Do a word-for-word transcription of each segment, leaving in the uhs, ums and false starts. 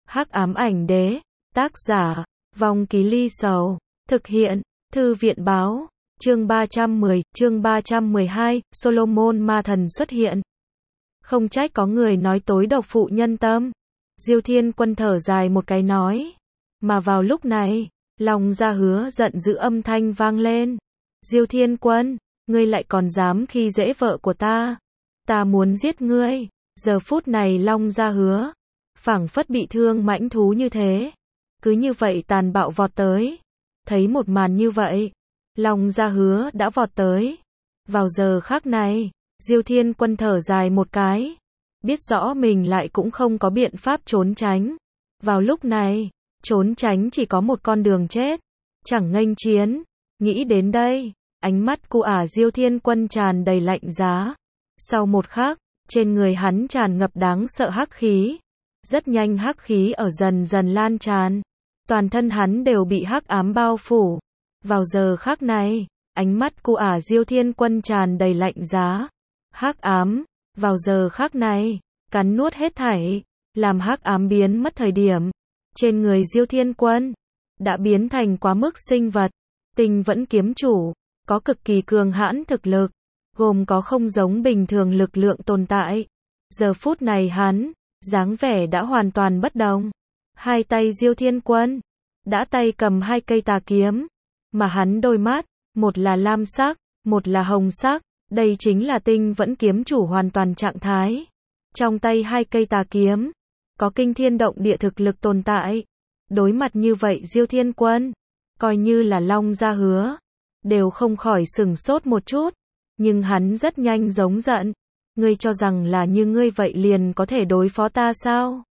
Hắc ám ảnh đế, tác giả, Vong Ký Ly Sầu, thực hiện, Thư viện báo, chương ba trăm mười, chương ba trăm mười hai, Solomon ma thần xuất hiện. Không trách có người nói tối độc phụ nhân tâm. Diêu Thiên Quân thở dài một cái nói. Mà vào lúc này, Long Gia Hứa giận dữ âm thanh vang lên. Diêu Thiên Quân, ngươi lại còn dám khi dễ vợ của ta. Ta muốn giết ngươi. Giờ phút này Long Gia Hứa, phảng phất bị thương mãnh thú như thế. Cứ như vậy tàn bạo vọt tới. Thấy một màn như vậy, Long Gia Hứa đã vọt tới. Vào giờ khắc này, Diêu Thiên Quân thở dài một cái. Biết rõ mình lại cũng không có biện pháp trốn tránh. Vào lúc này, trốn tránh chỉ có một con đường chết. Chẳng nghênh chiến. Nghĩ đến đây, ánh mắt của ả Diêu Thiên Quân tràn đầy lạnh giá. Sau một khắc, trên người hắn tràn ngập đáng sợ hắc khí. Rất nhanh hắc khí ở dần dần lan tràn. Toàn thân hắn đều bị hắc ám bao phủ. Vào giờ khắc này, ánh mắt của ả Diêu Thiên Quân tràn đầy lạnh giá. Hắc ám, vào giờ khắc này, cắn nuốt hết thảy, làm hắc ám biến mất thời điểm. Trên người Diêu Thiên Quân, đã biến thành quá mức sinh vật. Tinh vẫn kiếm chủ, có cực kỳ cường hãn thực lực, gồm có không giống bình thường lực lượng tồn tại. Giờ phút này hắn, dáng vẻ đã hoàn toàn bất đồng. Hai tay Diêu Thiên Quân, đã tay cầm hai cây tà kiếm, mà hắn đôi mắt, một là lam sắc, một là hồng sắc, đây chính là tinh vẫn kiếm chủ hoàn toàn trạng thái. Trong tay hai cây tà kiếm, có kinh thiên động địa thực lực tồn tại. Đối mặt như vậy Diêu Thiên Quân, coi như là Long Gia Hứa, đều không khỏi sừng sốt một chút, nhưng hắn rất nhanh giống giận. Ngươi cho rằng là như ngươi vậy liền có thể đối phó ta sao?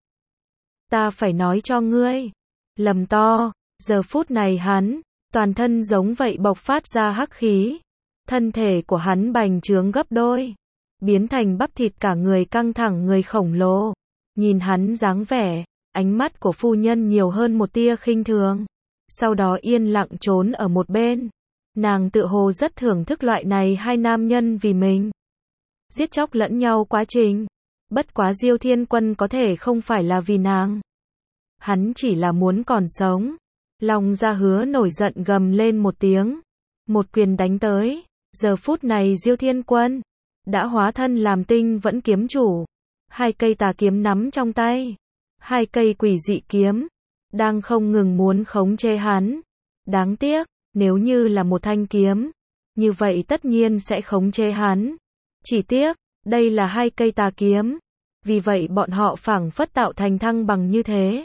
Ta phải nói cho ngươi, lầm to. Giờ phút này hắn, toàn thân giống vậy bộc phát ra hắc khí. Thân thể của hắn bành trướng gấp đôi, biến thành bắp thịt cả người căng thẳng người khổng lồ. Nhìn hắn dáng vẻ, ánh mắt của phu nhân nhiều hơn một tia khinh thường. Sau đó yên lặng trốn ở một bên. Nàng tự hồ rất thưởng thức loại này hai nam nhân vì mình giết chóc lẫn nhau quá trình. Bất quá Diêu Thiên Quân có thể không phải là vì nàng. Hắn chỉ là muốn còn sống. Long Gia Hứa nổi giận gầm lên một tiếng. Một quyền đánh tới. Giờ phút này Diêu Thiên Quân đã hóa thân làm tinh vẫn kiếm chủ. Hai cây tà kiếm nắm trong tay. Hai cây quỷ dị kiếm đang không ngừng muốn khống chế hắn. Đáng tiếc, nếu như là một thanh kiếm, như vậy tất nhiên sẽ khống chế hắn. Chỉ tiếc, đây là hai cây tà kiếm. Vì vậy bọn họ phảng phất tạo thành thăng bằng như thế.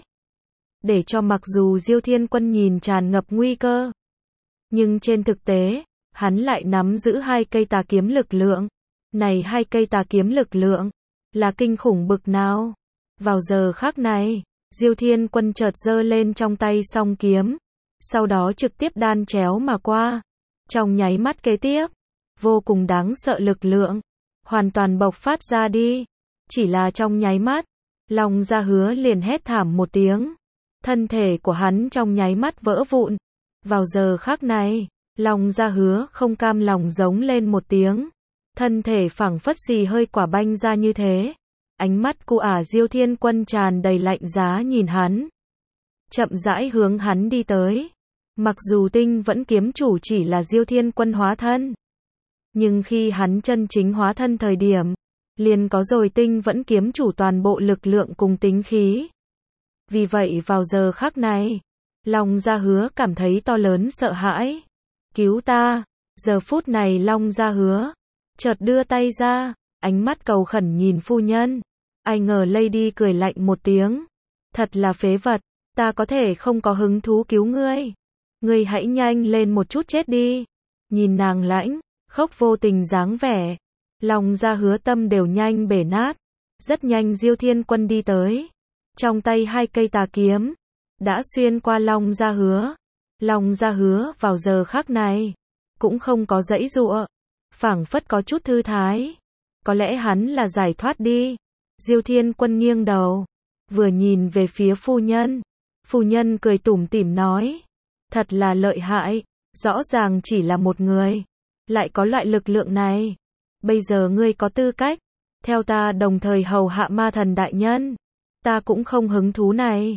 Để cho mặc dù Diêu Thiên Quân nhìn tràn ngập nguy cơ, nhưng trên thực tế, hắn lại nắm giữ hai cây tà kiếm lực lượng. Này hai cây tà kiếm lực lượng, là kinh khủng bực nào. Vào giờ khắc này, Diêu Thiên Quân chợt giơ lên trong tay song kiếm. Sau đó trực tiếp đan chéo mà qua. Trong nháy mắt kế tiếp, vô cùng đáng sợ lực lượng hoàn toàn bộc phát ra đi. Chỉ là trong nháy mắt, Long Gia Hứa liền hét thảm một tiếng. Thân thể của hắn trong nháy mắt vỡ vụn. Vào giờ khắc này, Long Gia Hứa không cam lòng giống lên một tiếng. Thân thể phảng phất xì hơi quả banh ra như thế. Ánh mắt của ả Diêu Thiên Quân tràn đầy lạnh giá nhìn hắn. Chậm rãi hướng hắn đi tới. Mặc dù tinh vẫn kiếm chủ chỉ là Diêu Thiên Quân hóa thân, nhưng khi hắn chân chính hóa thân thời điểm, liền có rồi tinh vẫn kiếm chủ toàn bộ lực lượng cùng tính khí. Vì vậy vào giờ khắc này, Long Gia Hứa cảm thấy to lớn sợ hãi. Cứu ta! Giờ phút này Long Gia Hứa chợt đưa tay ra, ánh mắt cầu khẩn nhìn phu nhân. Ai ngờ Lady cười lạnh một tiếng. Thật là phế vật, ta có thể không có hứng thú cứu ngươi. Ngươi hãy nhanh lên một chút chết đi. Nhìn nàng lãnh, khóc vô tình dáng vẻ, Long Gia Hứa tâm đều nhanh bể nát. Rất nhanh Diêu Thiên Quân đi tới. Trong tay hai cây tà kiếm, đã xuyên qua Long Gia Hứa. Long Gia Hứa vào giờ khắc này, cũng không có giãy giụa, phảng phất có chút thư thái. Có lẽ hắn là giải thoát đi. Diêu Thiên Quân nghiêng đầu, vừa nhìn về phía phu nhân. Phu nhân cười tủm tỉm nói. Thật là lợi hại, rõ ràng chỉ là một người, lại có loại lực lượng này. Bây giờ ngươi có tư cách theo ta đồng thời hầu hạ ma thần đại nhân. Ta cũng không hứng thú này.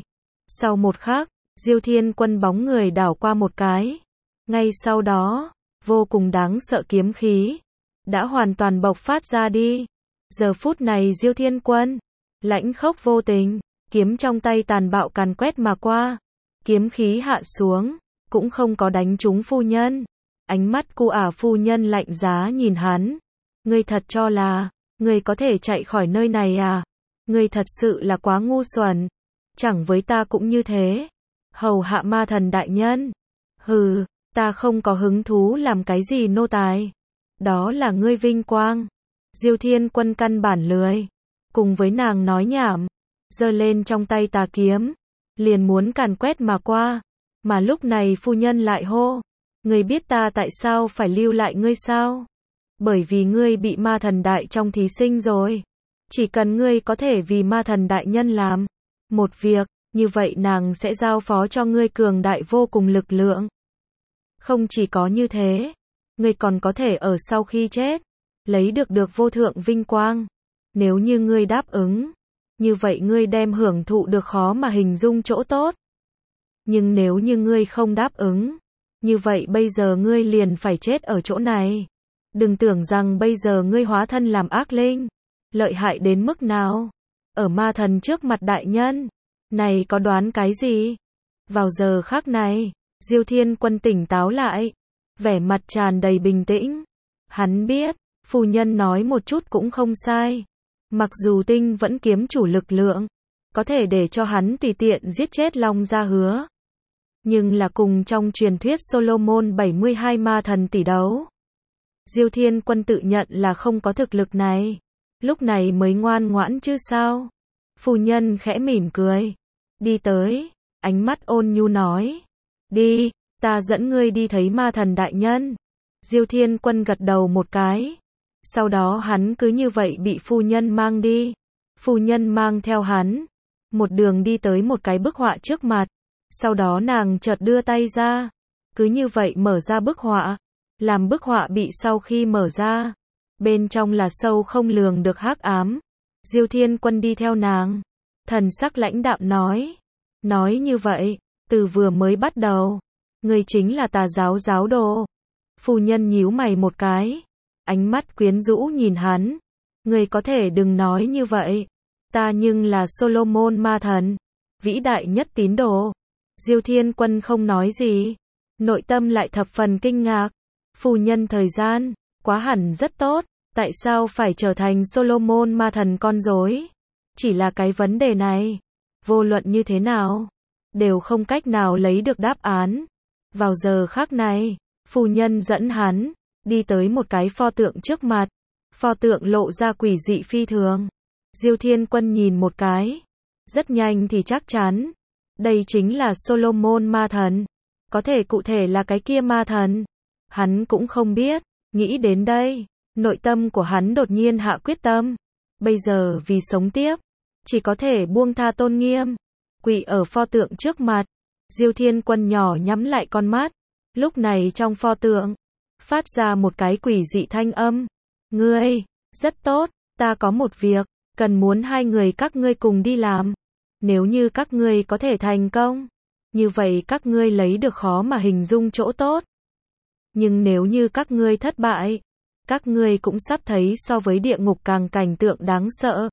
Sau một khắc, Diêu Thiên Quân bóng người đảo qua một cái. Ngay sau đó, vô cùng đáng sợ kiếm khí đã hoàn toàn bộc phát ra đi. Giờ phút này Diêu Thiên Quân, lãnh khốc vô tình, kiếm trong tay tàn bạo càn quét mà qua. Kiếm khí hạ xuống, cũng không có đánh trúng phu nhân. Ánh mắt cu ả phu nhân lạnh giá nhìn hắn. Ngươi thật cho là, ngươi có thể chạy khỏi nơi này à? Ngươi thật sự là quá ngu xuẩn. Chẳng với ta cũng như thế. Hầu hạ ma thần đại nhân. Hừ, ta không có hứng thú làm cái gì nô tài. Đó là ngươi vinh quang. Diêu Thiên Quân căn bản lười cùng với nàng nói nhảm, giơ lên trong tay tà kiếm, liền muốn càn quét mà qua. Mà lúc này phu nhân lại hô, ngươi biết ta tại sao phải lưu lại ngươi sao? Bởi vì ngươi bị ma thần đại trong thí sinh rồi. Chỉ cần ngươi có thể vì ma thần đại nhân làm một việc, như vậy nàng sẽ giao phó cho ngươi cường đại vô cùng lực lượng. Không chỉ có như thế, ngươi còn có thể ở sau khi chết, lấy được được vô thượng vinh quang. Nếu như ngươi đáp ứng, như vậy ngươi đem hưởng thụ được khó mà hình dung chỗ tốt. Nhưng nếu như ngươi không đáp ứng, như vậy bây giờ ngươi liền phải chết ở chỗ này. Đừng tưởng rằng bây giờ ngươi hóa thân làm ác linh, lợi hại đến mức nào. Ở ma thần trước mặt đại nhân, này có đoán cái gì? Vào giờ khắc này, Diêu Thiên Quân tỉnh táo lại, vẻ mặt tràn đầy bình tĩnh. Hắn biết, phu nhân nói một chút cũng không sai. Mặc dù tinh vẫn kiếm chủ lực lượng, có thể để cho hắn tùy tiện giết chết Long Gia Hứa. Nhưng là cùng trong truyền thuyết Solomon bảy mươi hai ma thần tỷ đấu. Diêu Thiên Quân tự nhận là không có thực lực này. Lúc này mới ngoan ngoãn chứ sao. Phu nhân khẽ mỉm cười. Đi tới, ánh mắt ôn nhu nói. Đi, ta dẫn ngươi đi thấy ma thần đại nhân. Diêu Thiên Quân gật đầu một cái. Sau đó hắn cứ như vậy bị phu nhân mang đi. Phu nhân mang theo hắn. Một đường đi tới một cái bức họa trước mặt. Sau đó nàng chợt đưa tay ra. Cứ như vậy mở ra bức họa. Làm bức họa bị sau khi mở ra. Bên trong là sâu không lường được hắc ám. Diêu Thiên Quân đi theo nàng. Thần sắc lãnh đạm nói. Nói như vậy, từ vừa mới bắt đầu, ngươi chính là tà giáo giáo đồ. Phu nhân nhíu mày một cái. Ánh mắt quyến rũ nhìn hắn. Ngươi có thể đừng nói như vậy. Ta nhưng là Solomon ma thần. Vĩ đại nhất tín đồ. Diêu Thiên Quân không nói gì. Nội tâm lại thập phần kinh ngạc. Phu nhân thời gian, quá hẳn rất tốt. Tại sao phải trở thành Solomon ma thần con rối? Chỉ là cái vấn đề này. Vô luận như thế nào, đều không cách nào lấy được đáp án. Vào giờ khắc này, phu nhân dẫn hắn đi tới một cái pho tượng trước mặt. Pho tượng lộ ra quỷ dị phi thường. Diêu Thiên Quân nhìn một cái. Rất nhanh thì chắc chắn. Đây chính là Solomon ma thần. Có thể cụ thể là cái kia ma thần. Hắn cũng không biết. Nghĩ đến đây, nội tâm của hắn đột nhiên hạ quyết tâm. Bây giờ vì sống tiếp, chỉ có thể buông tha tôn nghiêm. Quỳ ở pho tượng trước mặt. Diêu Thiên Quân nhỏ nhắm lại con mắt. Lúc này trong pho tượng, phát ra một cái quỷ dị thanh âm. Ngươi, rất tốt, ta có một việc, cần muốn hai người các ngươi cùng đi làm. Nếu như các ngươi có thể thành công, như vậy các ngươi lấy được khó mà hình dung chỗ tốt. Nhưng nếu như các ngươi thất bại, các ngươi cũng sắp thấy so với địa ngục càng cảnh tượng đáng sợ.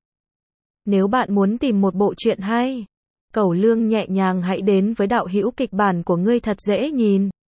Nếu bạn muốn tìm một bộ truyện hay, Cẩu Lương nhẹ nhàng hãy đến với đạo hữu kịch bản của ngươi thật dễ nhìn.